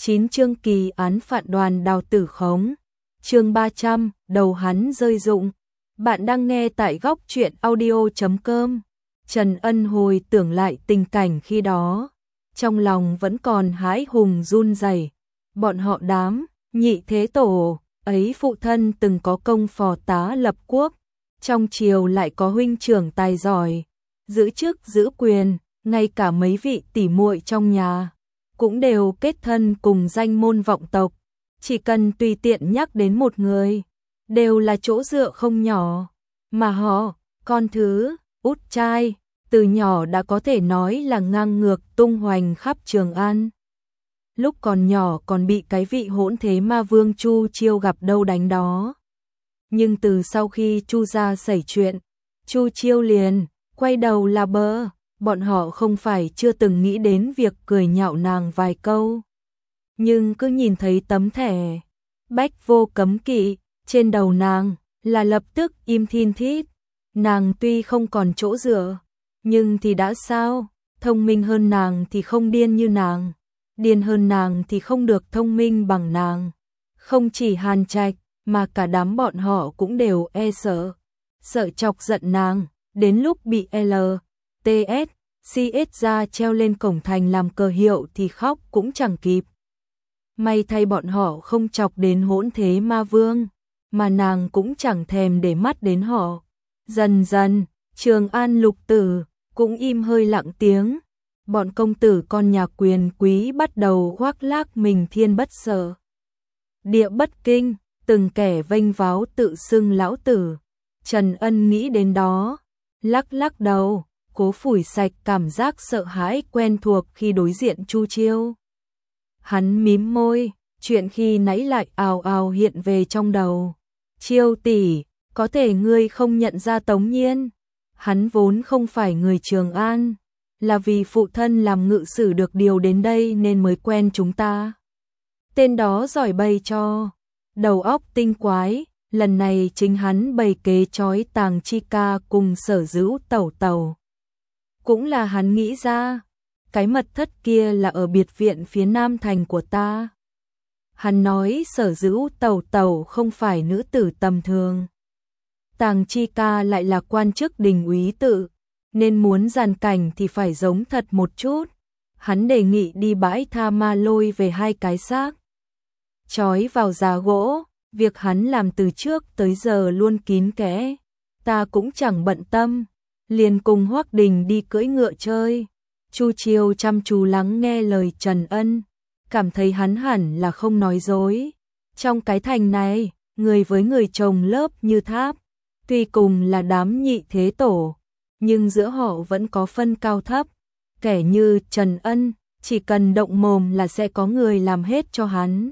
9 chương kỳ án phạt đoàn đào tử khống. Chương 300, đầu hắn rơi rụng. Bạn đang nghe tại góc truyện audio.com. Trần Ân hồi tưởng lại tình cảnh khi đó, trong lòng vẫn còn hãi hùng run rẩy. Bọn họ đám Nhị Thế Tổ ấy phụ thân từng có công phò tá lập quốc, trong triều lại có huynh trưởng tài giỏi, giữ chức giữ quyền, ngay cả mấy vị tỷ muội trong nhà cũng đều kết thân cùng danh môn vọng tộc, chỉ cần tùy tiện nhắc đến một người, đều là chỗ dựa không nhỏ. Mà họ, con thứ út trai, từ nhỏ đã có thể nói là ngang ngược tung hoành khắp Trường An. Lúc còn nhỏ còn bị cái vị hỗn thế ma vương Chu Chiêu gặp đâu đánh đó. Nhưng từ sau khi Chu gia xảy chuyện, Chu Chiêu liền quay đầu là bờ. Bọn họ không phải chưa từng nghĩ đến việc cười nhạo nàng vài câu, nhưng cứ nhìn thấy tấm thẻ bách vô cấm kỵ trên đầu nàng là lập tức im thin thít. Nàng tuy không còn chỗ dựa, nhưng thì đã sao, thông minh hơn nàng thì không điên như nàng, điên hơn nàng thì không được thông minh bằng nàng. Không chỉ Hàn Trạch mà cả đám bọn họ cũng đều sợ chọc giận nàng, đến lúc bị LTS CS ra treo lên cổng thành làm cờ hiệu thì khóc cũng chẳng kịp. May thay bọn họ không chọc đến hỗn thế ma vương, mà nàng cũng chẳng thèm để mắt đến họ. Dần dần, Trường An lục tử cũng im hơi lặng tiếng. Bọn công tử con nhà quyền quý bắt đầu khoác lác mình thiên bất sợ, địa bất kinh, từng kẻ vênh váo tự xưng lão tử. Trần Ân nghĩ đến đó, lắc lắc đầu, cố phủi sạch cảm giác sợ hãi quen thuộc khi đối diện Chu Chiêu. Hắn mím môi, chuyện khi nãy lại ào ào hiện về trong đầu. Chiêu tỷ, có thể ngươi không nhận ra Tống Nhiên. Hắn vốn không phải người Trường An, là vì phụ thân làm ngự sử được điều đến đây nên mới quen chúng ta. Tên đó giỏi bày cho, đầu óc tinh quái, lần này chính hắn bày kế trói Tàng Chi Ca cùng Sở Dữu Tẩu Tẩu. Cũng là hắn nghĩ ra, cái mật thất kia là ở biệt viện phía nam thành của ta. Hắn nói Sở Dữu Tẩu Tẩu không phải nữ tử tầm thường, Tàng Chi Ca lại là quan chức đình úy tự, nên muốn giàn cảnh thì phải giống thật một chút. Hắn đề nghị đi bãi tha ma lôi về hai cái xác trói vào giá gỗ. Việc hắn làm từ trước tới giờ luôn kín kẽ, ta cũng chẳng bận tâm, liền cùng Hoắc Đình đi cưỡi ngựa chơi. Chu Chiêu chăm chú lắng nghe lời Trần Ân, cảm thấy hắn hẳn là không nói dối. Trong cái thành này, người với người chồng lớp như tháp, tuy cùng là đám Nhị Thế Tổ, nhưng giữa họ vẫn có phân cao thấp. Kẻ như Trần Ân, chỉ cần động mồm là sẽ có người làm hết cho hắn.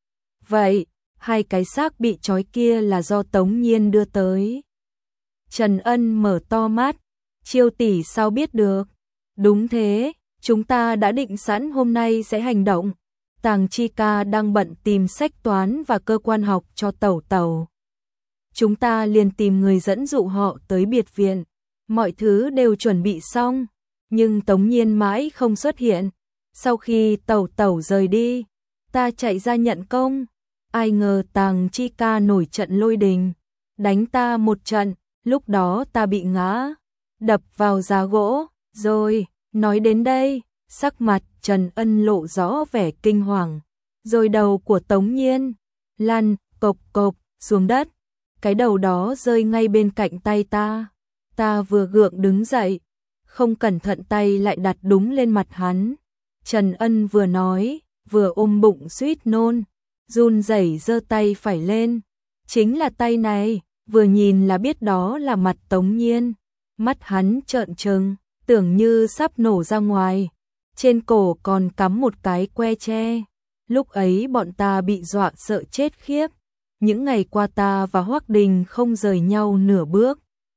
Vậy, hai cái xác bị trói kia là do Tống Nhiên đưa tới. Trần Ân mở to mắt, Chiêu tỷ sao biết được? Đúng thế, chúng ta đã định sẵn hôm nay sẽ hành động. Tàng Chi Ca đang bận tìm sách toán và cơ quan học cho Tẩu Tẩu. Chúng ta liền tìm người dẫn dụ họ tới biệt viện. Mọi thứ đều chuẩn bị xong, nhưng Tống Nhiên mãi không xuất hiện. Sau khi Tẩu Tẩu rời đi, ta chạy ra nhận công. Ai ngờ Tàng Chi Ca nổi trận lôi đình, đánh ta một trận, lúc đó ta bị ngã, đập vào giá gỗ, rồi, nói đến đây, sắc mặt Trần Ân lộ rõ vẻ kinh hoàng, rồi đầu của Tống Nhiên lăn cộc cộc xuống đất, cái đầu đó rơi ngay bên cạnh tay ta. Ta vừa gượng đứng dậy, không cẩn thận tay lại đặt đúng lên mặt hắn. Trần Ân vừa nói, vừa ôm bụng suýt nôn, run rẩy giơ tay phải lên. Chính là tay này, vừa nhìn là biết đó là mặt Tống Nhiên. Mắt hắn trợn trừng, tưởng như sắp nổ ra ngoài. Trên cổ còn cắm một cái que tre. Lúc ấy bọn ta bị dọa sợ chết khiếp. Những ngày qua ta và Hoắc Đình không rời nhau nửa bước.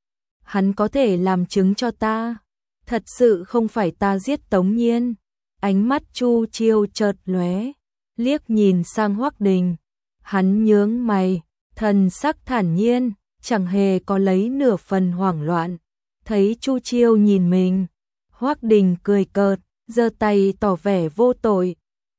Hắn có thể làm chứng cho ta. Thật sự không phải ta giết Tống Nhiên. Ánh mắt Chu Chiêu chợt lóe, liếc nhìn sang Hoắc Đình. Hắn nhướng mày, thần sắc thản nhiên, chẳng hề có lấy nửa phần hoảng loạn. Thấy Chu Chiêu nhìn mình, Hoắc Đình cười cợt, giơ tay tỏ vẻ vô tội.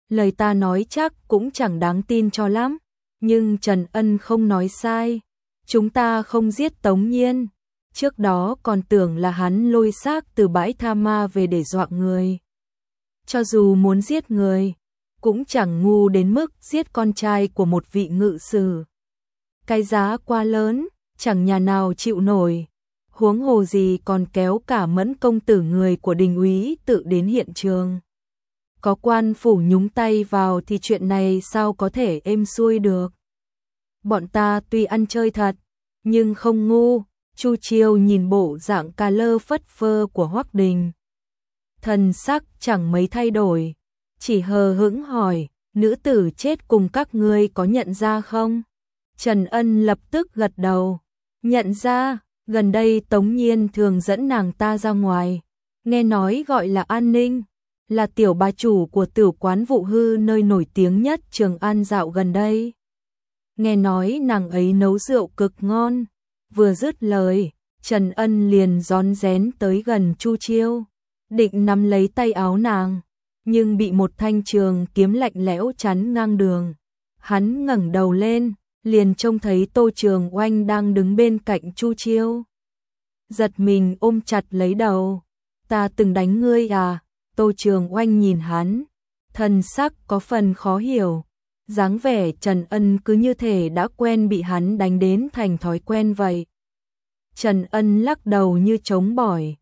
lời ta nói chắc cũng chẳng đáng tin cho lắm, nhưng Trần Ân không nói sai, chúng ta không giết Tống Nhiên, trước đó còn tưởng là hắn lôi xác từ bãi tha ma về để dọa người. Cho dù muốn giết người, cũng chẳng ngu đến mức giết con trai của một vị ngự sử. Cái giá quá lớn, chẳng nhà nào chịu nổi, huống hồ gì còn kéo cả Mẫn công tử người của Đình úy tự đến hiện trường. Có quan phủ nhúng tay vào thì chuyện này sao có thể êm xuôi được. Bọn ta tuy ăn chơi thật, nhưng không ngu. Chu Chiêu nhìn bộ dạng cà lơ phất phơ của Hoắc Đình, thần sắc chẳng mấy thay đổi, chỉ hờ hững hỏi, nữ tử chết cùng các ngươi có nhận ra không? Trần Ân lập tức gật đầu, nhận ra, gần đây Tống Nhiên thường dẫn nàng ta ra ngoài, nghe nói gọi là An Ninh, là tiểu bà chủ của tử quán Vụ Hư nơi nổi tiếng nhất Trường An dạo gần đây. Nghe nói nàng ấy nấu rượu cực ngon. Vừa dứt lời, Trần Ân liền rón rén tới gần Chu Chiêu, định nắm lấy tay áo nàng, nhưng bị một thanh trường kiếm lạnh lẽo chắn ngang đường. Hắn ngẩng đầu lên, liền trông thấy Tô Trường Oanh đang đứng bên cạnh Chu Chiêu. Giật mình ôm chặt lấy đầu, ta từng đánh ngươi à? Tô Trường Oanh nhìn hắn, thần sắc có phần khó hiểu, dáng vẻ Trần Ân cứ như thể đã quen bị hắn đánh đến thành thói quen vậy. Trần Ân lắc đầu như chống bỏi,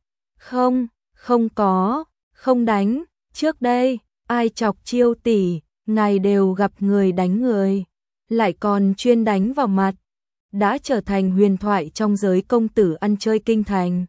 không có, không đánh, trước đây, ai chọc Chiêu tỷ, ngài đều gặp người đánh người, lại còn chuyên đánh vào mặt, đã trở thành huyền thoại trong giới công tử ăn chơi kinh thành.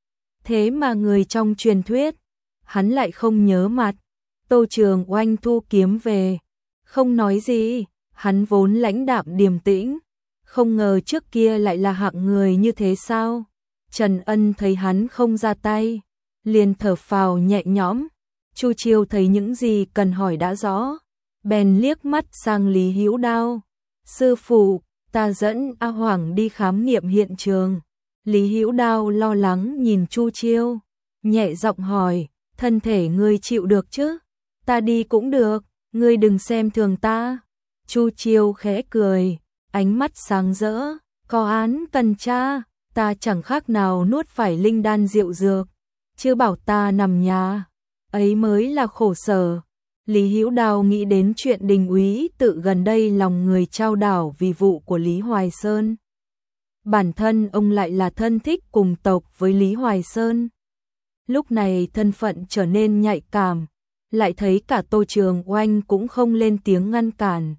Thế mà người trong truyền thuyết, hắn lại không nhớ mặt. Tô Trường Oanh thu kiếm về, không nói gì, hắn vốn lãnh đạm điềm tĩnh, không ngờ trước kia lại là hạng người như thế sao? Trần Ân thấy hắn không ra tay, liền thở phào nhẹ nhõm. Chu Chiêu thấy những gì cần hỏi đã rõ, bèn liếc mắt sang Lý Hữu Đao. Sư phụ, ta dẫn A Hoàng đi khám nghiệm hiện trường. Lý Hữu Đao lo lắng nhìn Chu Chiêu, nhẹ giọng hỏi, thân thể ngươi chịu được chứ? Ta đi cũng được, ngươi đừng xem thường ta. Chu Chiêu khẽ cười, ánh mắt sáng rỡ, có án cần tra, ta chẳng khác nào nuốt phải linh đan rượu dược, chứ bảo ta nằm nhà, ấy mới là khổ sở. Lý Hữu Đao nghĩ đến chuyện Đình úy tự gần đây lòng người trao đảo vì vụ của Lý Hoài Sơn. Bản thân ông lại là thân thích cùng tộc với Lý Hoài Sơn. Lúc này thân phận trở nên nhạy cảm, lại thấy cả Tô Trường Oanh cũng không lên tiếng ngăn cản.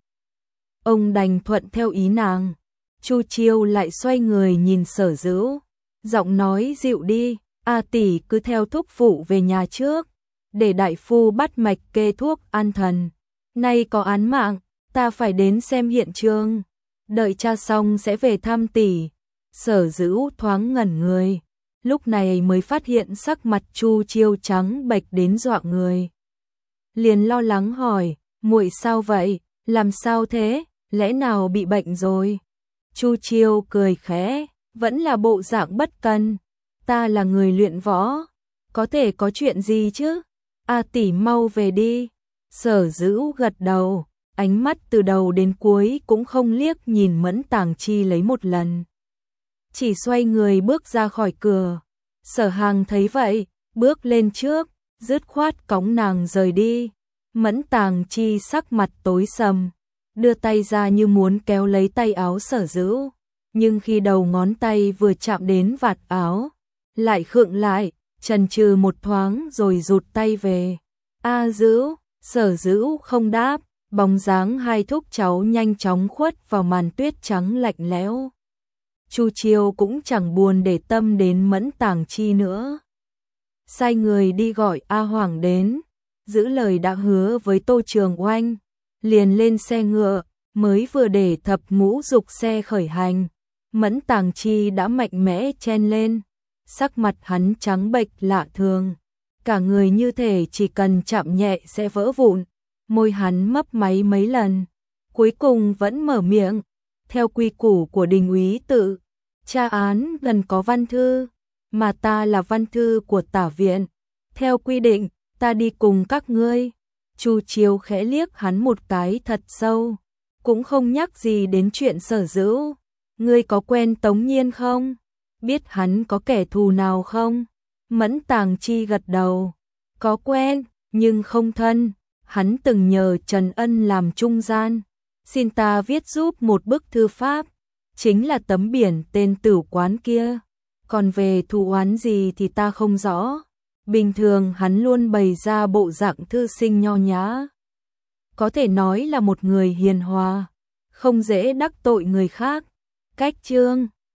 Ông đành thuận theo ý nàng. Chu Chiêu lại xoay người nhìn Sở Dữu, giọng nói dịu đi, A tỷ cứ theo thúc phụ về nhà trước, để đại phu bắt mạch kê thuốc an thần. Nay có án mạng, ta phải đến xem hiện trường, đợi tra xong sẽ về thăm tỷ. Sở Dữu thoáng ngẩn người, lúc này mới phát hiện sắc mặt Chu Chiêu trắng bệch đến dọa người. Liền lo lắng hỏi, muội sao vậy, làm sao thế, lẽ nào bị bệnh rồi? Chu Chiêu cười khẽ, vẫn là bộ dạng bất cần, ta là người luyện võ, có thể có chuyện gì chứ? A tỷ mau về đi. Sở Dữu gật đầu, ánh mắt từ đầu đến cuối cũng không liếc nhìn Mẫn Tàng Chi lấy một lần, chỉ xoay người bước ra khỏi cửa. Sở Hàng thấy vậy, bước lên trước, dứt khoát cõng nàng rời đi. Mẫn Tàng Chi sắc mặt tối sầm, đưa tay ra như muốn kéo lấy tay áo Sở Dữu, nhưng khi đầu ngón tay vừa chạm đến vạt áo, lại khựng lại, chần chừ một thoáng rồi rụt tay về. A Dữu, Sở Dữu không đáp, bóng dáng hai thúc cháu nhanh chóng khuất vào màn tuyết trắng lạnh lẽo. Chu Chiêu cũng chẳng buồn để tâm đến Mẫn Tàng Chi nữa, sai người đi gọi A Hoàng đến, giữ lời đã hứa với Tô Trường Oanh, liền lên xe ngựa, mới vừa để thập ngũ dục xe khởi hành, Mẫn Tàng Chi đã mạnh mẽ chen lên, sắc mặt hắn trắng bệch lạ thường, cả người như thể chỉ cần chạm nhẹ sẽ vỡ vụn, môi hắn mấp máy mấy lần, cuối cùng vẫn mở miệng, theo quy củ của Đình úy tự, tra án gần có văn thư, mà ta là văn thư của Tả viện, theo quy định, ta đi cùng các ngươi. Chu Chiêu khẽ liếc hắn một cái thật sâu, cũng không nhắc gì đến chuyện Sở Dữu. Ngươi có quen Tống Nhiên không? Biết hắn có kẻ thù nào không? Mẫn Tàng Chi gật đầu. Có quen, nhưng không thân. Hắn từng nhờ Trần Ân làm trung gian, xin ta viết giúp một bức thư pháp, chính là tấm biển tên tử quán kia. Còn về thù oán gì thì ta không rõ. Bình thường hắn luôn bày ra bộ dạng thư sinh nho nhã, có thể nói là một người hiền hòa, không dễ đắc tội người khác. Cách chương